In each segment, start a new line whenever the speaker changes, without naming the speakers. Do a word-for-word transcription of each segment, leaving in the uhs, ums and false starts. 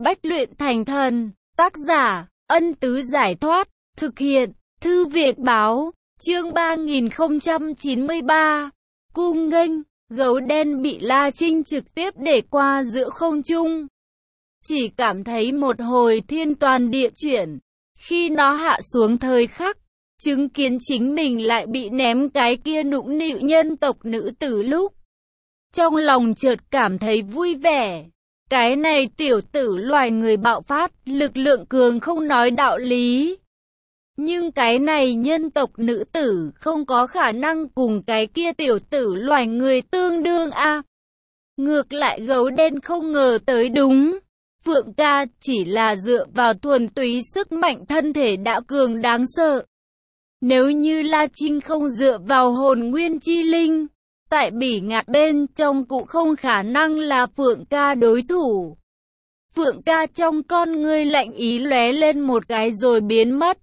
bách luyện thành thần. Tác giả, Ân Tứ Giải Thoát. Thực hiện, Thư viện Báo. Chương ba nghìn không trăm chín mươi ba. Cung nghênh, gấu đen bị La Trinh trực tiếp để qua giữa không trung. Chỉ cảm thấy một hồi thiên toàn địa chuyển. Khi nó hạ xuống thời khắc, chứng kiến chính mình lại bị ném cái kia nũng nịu nhân tộc nữ tử lúc. Trong lòng chợt cảm thấy vui vẻ. Cái này tiểu tử loài người bạo phát, lực lượng cường không nói đạo lý. Nhưng cái này nhân tộc nữ tử không có khả năng cùng cái kia tiểu tử loài người tương đương a. À. Ngược lại gấu đen không ngờ tới đúng. Phượng ca chỉ là dựa vào thuần túy sức mạnh thân thể đã cường đáng sợ. Nếu như La Trinh không dựa vào hồn nguyên chi linh, tại bỉ ngạn bên trong cũng không khả năng là Phượng ca đối thủ. Phượng ca trong con ngươi lạnh ý lóe lên một cái rồi biến mất.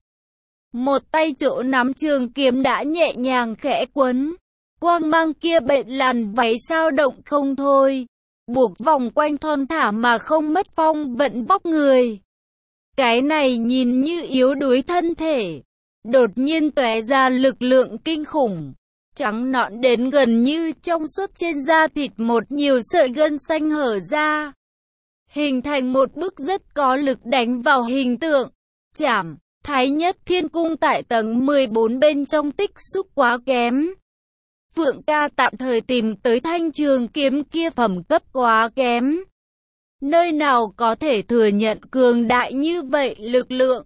Một tay chỗ nắm trường kiếm đã nhẹ nhàng khẽ quấn. Quang mang kia bện làn váy sao động không thôi. Buộc vòng quanh thon thả mà không mất phong vận vóc người. Cái này nhìn như yếu đuối thân thể. Đột nhiên tóe ra lực lượng kinh khủng. Trắng nõn đến gần như trong suốt trên da thịt một nhiều sợi gân xanh hở ra. Hình thành một bức rất có lực đánh vào hình tượng. Chảm, Thái Nhất Thiên Cung tại tầng mười bốn bên trong tích xúc quá kém. Phượng ca tạm thời tìm tới thanh trường kiếm kia phẩm cấp quá kém. Nơi nào có thể thừa nhận cường đại như vậy lực lượng.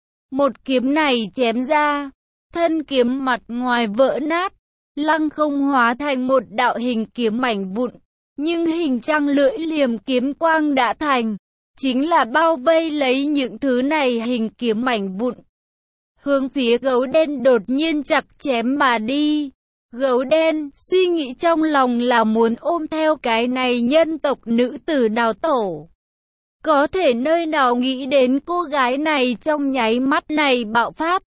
Một kiếm này chém ra, thân kiếm mặt ngoài vỡ nát, lăng không hóa thành một đạo hình kiếm mảnh vụn. Nhưng hình trăng lưỡi liềm kiếm quang đã thành, chính là bao vây lấy những thứ này hình kiếm mảnh vụn. Hướng phía gấu đen đột nhiên chặt chém mà đi. Gấu đen suy nghĩ trong lòng là muốn ôm theo cái này nhân tộc nữ tử đào tổ. Có thể nơi nào nghĩ đến cô gái này trong nháy mắt này bạo phát.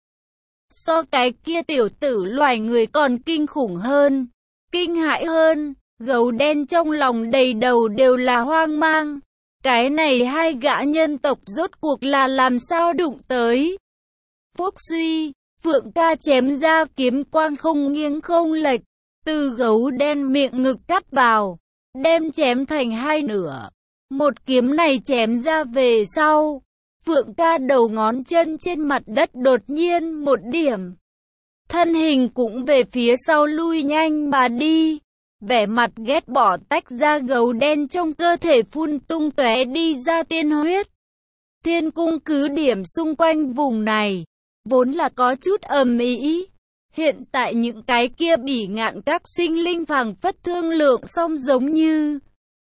So cái kia tiểu tử loài người còn kinh khủng hơn, kinh hãi hơn. Gấu đen trong lòng đầy đầu đều là hoang mang. Cái này hai gã nhân tộc rốt cuộc là làm sao đụng tới. Phúc suy, Phượng ca chém ra kiếm quang không nghiêng không lệch, từ gấu đen miệng ngực cắt vào, đem chém thành hai nửa. Một kiếm này chém ra về sau, Phượng ca đầu ngón chân trên mặt đất đột nhiên một điểm. Thân hình cũng về phía sau lui nhanh mà đi. Vẻ mặt ghét bỏ tách ra gấu đen trong cơ thể phun tung tóe đi ra tiên huyết. Thiên cung cứ điểm xung quanh vùng này, vốn là có chút ầm ĩ. Hiện tại những cái kia bỉ ngạn các sinh linh phảng phất thương lượng xong giống như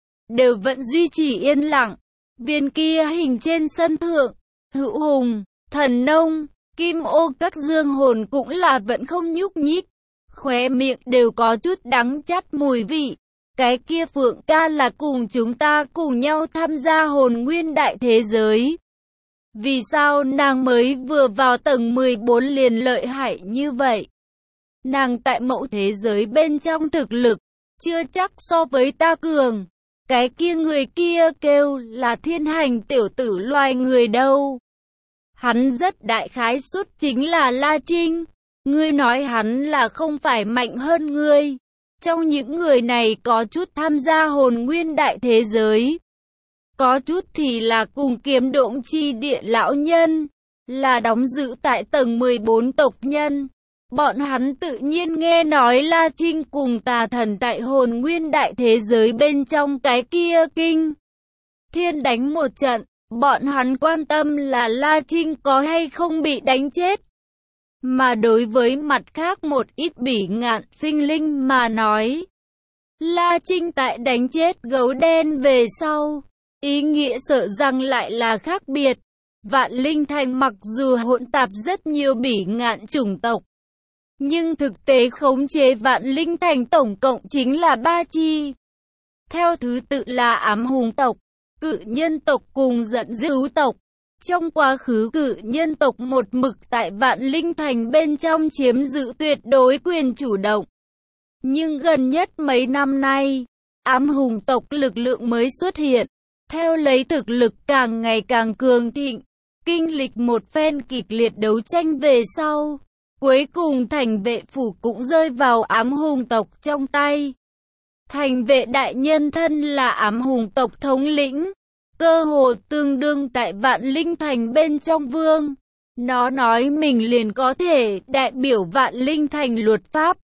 đều vẫn duy trì yên lặng. Viên kia hình trên sân thượng, Hữu Hùng, Thần Nông, Kim Ô các dương hồn cũng là vẫn không nhúc nhích. Khóe miệng đều có chút đắng chát mùi vị. Cái kia Phượng ca là cùng chúng ta cùng nhau tham gia hồn nguyên đại thế giới. Vì sao nàng mới vừa vào tầng mười bốn liền lợi hại như vậy? Nàng tại mẫu thế giới bên trong thực lực, chưa chắc so với ta cường. Cái kia người kia kêu là thiên hành tiểu tử loài người đâu. Hắn rất đại khái suất chính là La Trinh. Ngươi nói hắn là không phải mạnh hơn ngươi. Trong những người này có chút tham gia hồn nguyên đại thế giới. Có chút thì là cùng kiếm độn chi địa lão nhân. Là đóng giữ tại tầng mười bốn tộc nhân. Bọn hắn tự nhiên nghe nói La Trinh cùng tà thần tại hồn nguyên đại thế giới bên trong cái kia kinh thiên đánh một trận. Bọn hắn quan tâm là La Trinh có hay không bị đánh chết. Mà đối với mặt khác một ít bỉ ngạn sinh linh mà nói, La Trinh tại đánh chết gấu đen về sau, ý nghĩa sợ rằng lại là khác biệt. Vạn Linh Thành mặc dù hỗn tạp rất nhiều bỉ ngạn chủng tộc, nhưng thực tế khống chế Vạn Linh Thành tổng cộng chính là ba chi. Theo thứ tự là Ám Hùng tộc, Cự Nhân tộc cùng Giận Dữ tộc. Trong quá khứ Cự Nhân tộc một mực tại Vạn Linh Thành bên trong chiếm giữ tuyệt đối quyền chủ động. Nhưng gần nhất mấy năm nay, Ám Hùng tộc lực lượng mới xuất hiện. theo lấy thực lực càng ngày càng cường thịnh, kinh lịch một phen kịch liệt đấu tranh về sau, cuối cùng thành vệ phủ cũng rơi vào ám hùng tộc trong tay. Thành vệ đại nhân thân là ám hùng tộc thống lĩnh, cơ hồ tương đương tại Vạn Linh Thành bên trong vương. Nó nói mình liền có thể đại biểu Vạn Linh Thành luật pháp.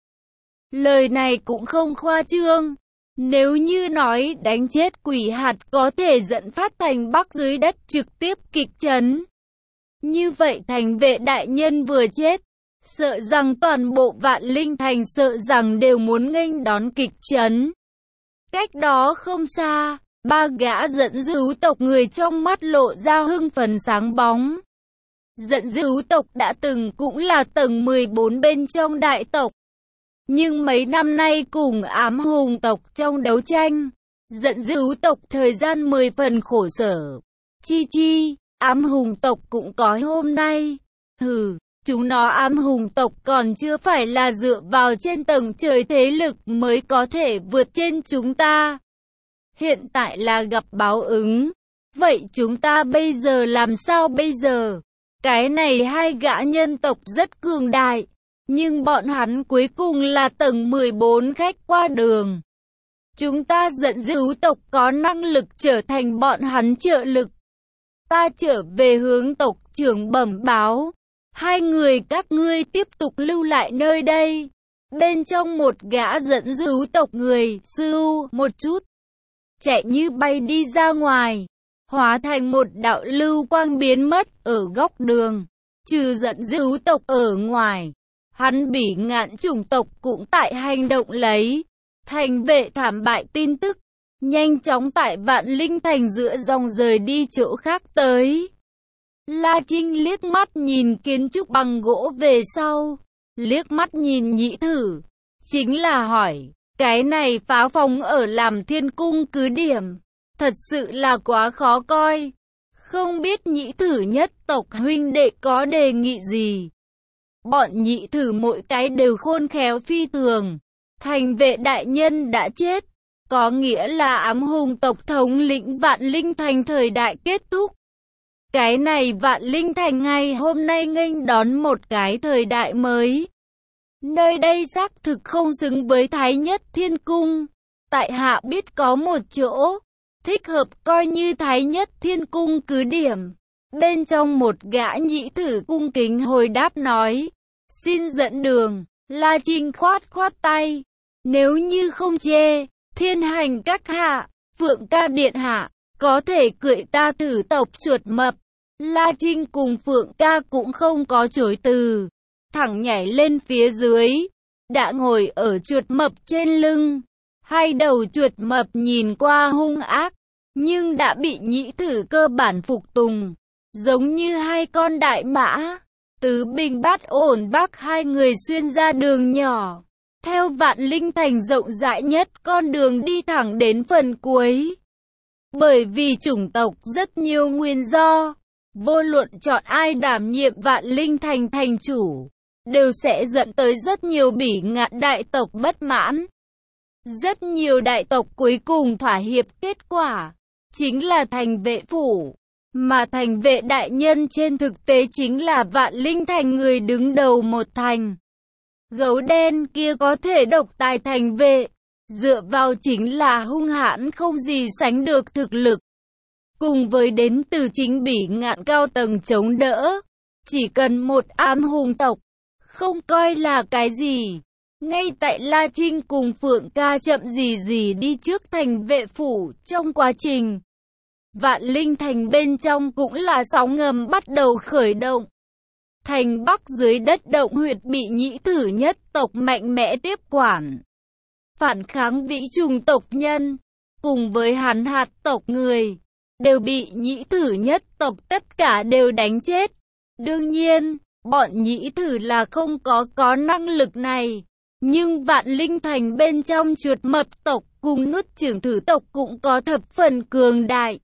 Lời này cũng không khoa trương. Nếu như nói đánh chết quỷ hạt có thể dẫn phát thành Bắc dưới đất trực tiếp kịch chấn. Như vậy thành vệ đại nhân vừa chết, sợ rằng toàn bộ Vạn Linh Thành sợ rằng đều muốn nghênh đón kịch chấn. Cách đó không xa, ba gã dẫn dữ tộc người trong mắt lộ ra hưng phấn sáng bóng. Dẫn dữ tộc đã từng cũng là tầng mười bốn bên trong đại tộc. Nhưng mấy năm nay cùng ám hùng tộc trong đấu tranh, dẫn dữ tộc thời gian mười phần khổ sở. Chi chi, ám hùng tộc cũng có hôm nay. Hừ, chúng nó ám hùng tộc còn chưa phải là dựa vào trên tầng trời thế lực mới có thể vượt trên chúng ta. Hiện tại là gặp báo ứng. Vậy chúng ta bây giờ làm sao bây giờ? Cái này hai gã nhân tộc rất cường đại. Nhưng bọn hắn cuối cùng là tầng mười bốn khách qua đường. Chúng ta dẫn dữ tộc có năng lực trở thành bọn hắn trợ lực. Ta trở về hướng tộc trưởng bẩm báo. Hai người các ngươi tiếp tục lưu lại nơi đây. Bên trong một gã dẫn dữ tộc người, sưu một chút. Chạy như bay đi ra ngoài. Hóa thành một đạo lưu quang biến mất ở góc đường. Trừ dẫn dữ tộc ở ngoài. Hắn Bỉ Ngạn chủng tộc cũng tại hành động lấy. Thành vệ thảm bại tin tức. Nhanh chóng tại Vạn Linh Thành giữa dòng rời đi chỗ khác tới. La Trinh liếc mắt nhìn kiến trúc bằng gỗ về sau. Liếc mắt nhìn Nhĩ Thử. Chính là hỏi. Cái này pháo phóng ở làm Thiên Cung cứ điểm. Thật sự là quá khó coi. Không biết Nhĩ Thử nhất tộc huynh đệ có đề nghị gì. Bọn Nhĩ Thử mỗi cái đều khôn khéo phi thường. Thành vệ đại nhân đã chết. Có nghĩa là ám hùng tộc thống lĩnh Vạn Linh Thành thời đại kết thúc. Cái này Vạn Linh Thành ngày hôm nay nghênh đón một cái thời đại mới. Nơi đây xác thực không xứng với Thái Nhất Thiên Cung. Tại hạ biết có một chỗ thích hợp coi như Thái Nhất Thiên Cung cứ điểm. Bên trong một gã Nhĩ Thử cung kính hồi đáp nói. Xin dẫn đường. La Trinh khoát khoát tay. Nếu như không chê, thiên hành các hạ, Phượng ca điện hạ, có thể cưỡi ta thử tộc chuột mập. La Trinh cùng Phượng ca cũng không có chối từ. Thẳng nhảy lên phía dưới. Đã ngồi ở chuột mập trên lưng. Hai đầu chuột mập nhìn qua hung ác. Nhưng đã bị Nhĩ Thử cơ bản phục tùng. Giống như hai con đại mã. Tứ bình bát ổn bắc hai người xuyên ra đường nhỏ. Theo Vạn Linh Thành rộng rãi nhất con đường đi thẳng đến phần cuối. Bởi vì chủng tộc rất nhiều nguyên do. Vô luận chọn ai đảm nhiệm Vạn Linh Thành thành chủ. Đều sẽ dẫn tới rất nhiều Bỉ Ngạn đại tộc bất mãn. Rất nhiều đại tộc cuối cùng thỏa hiệp kết quả. Chính là thành vệ phủ. Mà thành vệ đại nhân trên thực tế chính là Vạn Linh Thành người đứng đầu một thành. Gấu đen kia có thể độc tài thành vệ. Dựa vào chính là hung hãn không gì sánh được thực lực. Cùng với đến từ chính Bỉ Ngạn cao tầng chống đỡ. Chỉ cần một ám hùng tộc. Không coi là cái gì. Ngay tại La Trinh cùng Phượng ca chậm gì gì đi trước thành vệ phủ trong quá trình. Vạn Linh Thành bên trong cũng là sóng ngầm bắt đầu khởi động. Thành Bắc dưới đất động huyệt bị Nhĩ Thử nhất tộc mạnh mẽ tiếp quản. Phản kháng vĩ trùng tộc nhân, cùng với hắn hạt tộc người, đều bị Nhĩ Thử nhất tộc tất cả đều đánh chết. Đương nhiên, bọn Nhĩ Thử là không có có năng lực này. Nhưng Vạn Linh Thành bên trong chuột mập tộc cùng nuốt chửng thử tộc cũng có thập phần cường đại.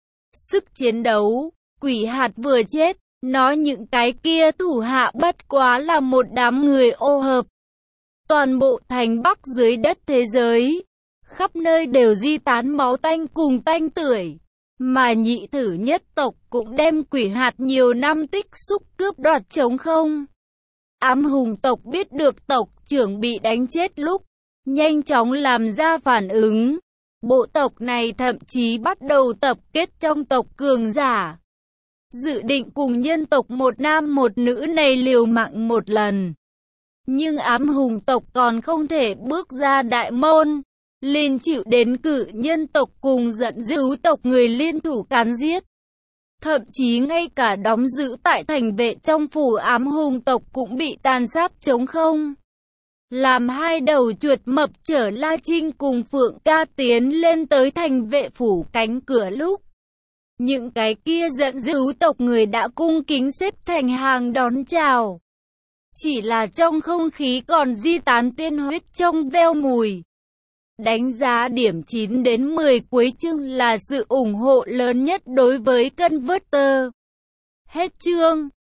Sức chiến đấu, quỷ hạt vừa chết, nó những cái kia thủ hạ bất quá là một đám người ô hợp. Toàn bộ thành Bắc dưới đất thế giới, khắp nơi đều di tán máu tanh cùng tanh tưởi. Mà nhị thử nhất tộc cũng đem quỷ hạt nhiều năm tích xúc cướp đoạt trống không. Ám hùng tộc biết được tộc trưởng bị đánh chết lúc, nhanh chóng làm ra phản ứng. Bộ tộc này thậm chí bắt đầu tập kết trong tộc cường giả. Dự định cùng nhân tộc một nam một nữ này liều mạng một lần. Nhưng ám hùng tộc còn không thể bước ra đại môn, liền chịu đến cử nhân tộc cùng giận dữ tộc người liên thủ càn giết. Thậm chí ngay cả đóng giữ tại thành vệ trong phủ ám hùng tộc cũng bị tàn sát trống không. Làm hai đầu chuột mập chở La Trinh cùng Phượng Ca tiến lên tới thành vệ phủ cánh cửa lúc. Những cái kia giận dữ tộc người đã cung kính xếp thành hàng đón chào. Chỉ là trong không khí còn di tán tiên huyết trong veo mùi. Đánh giá điểm chín đến mười cuối chương là sự ủng hộ lớn nhất đối với Converter. Hết chương.